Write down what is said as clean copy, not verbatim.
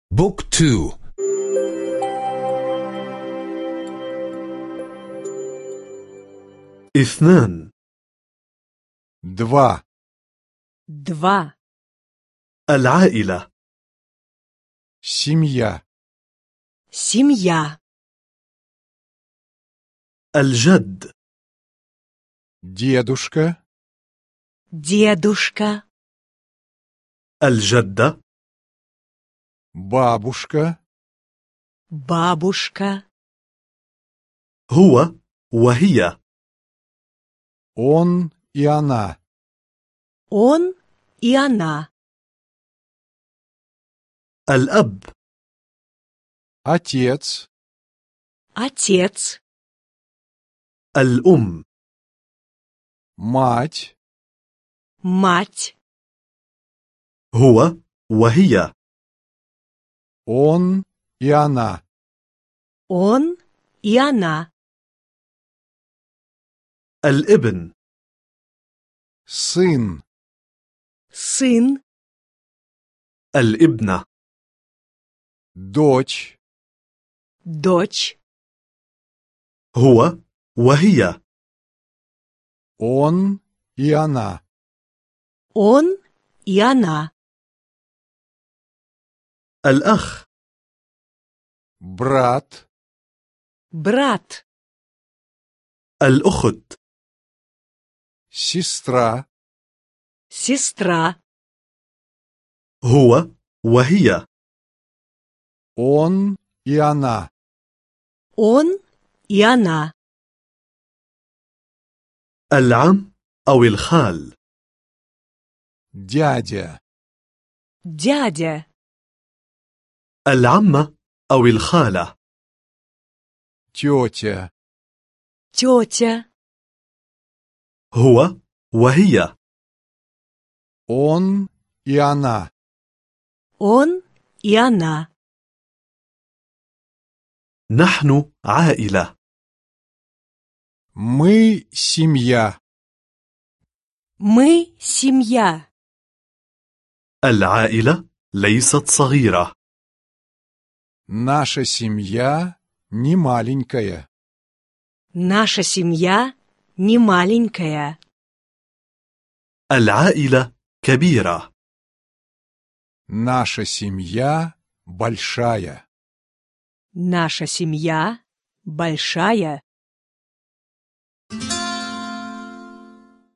بوك تو. اثنان. два, два, العائلة. семья, семья, الجد. дедушка, дедушка, الجدة. бабушка, бабушка, هو وهي. он и она, он и она, الأب. отец, отец, الأم. мать, мать, هو وهي. он и она, он и она, الابن. сын, сын, الابنة. дочь, дочь, هو وهي. он и она, он и она, الأخ. брат, брат, الأخت. сестра, сестра, هو وهي. он и она, он и она, العم أو الخال. дядя, дядя, العمة أو الخالة. тетя, тетя, هو وهي. он и она, он и она, نحن عائلة. мы семья, мы семья, العائلة ليست صغيرة. наша семья не маленькая. наша семья не маленькая, العائلة كبيرة. Наша семья большая. наша семья большая.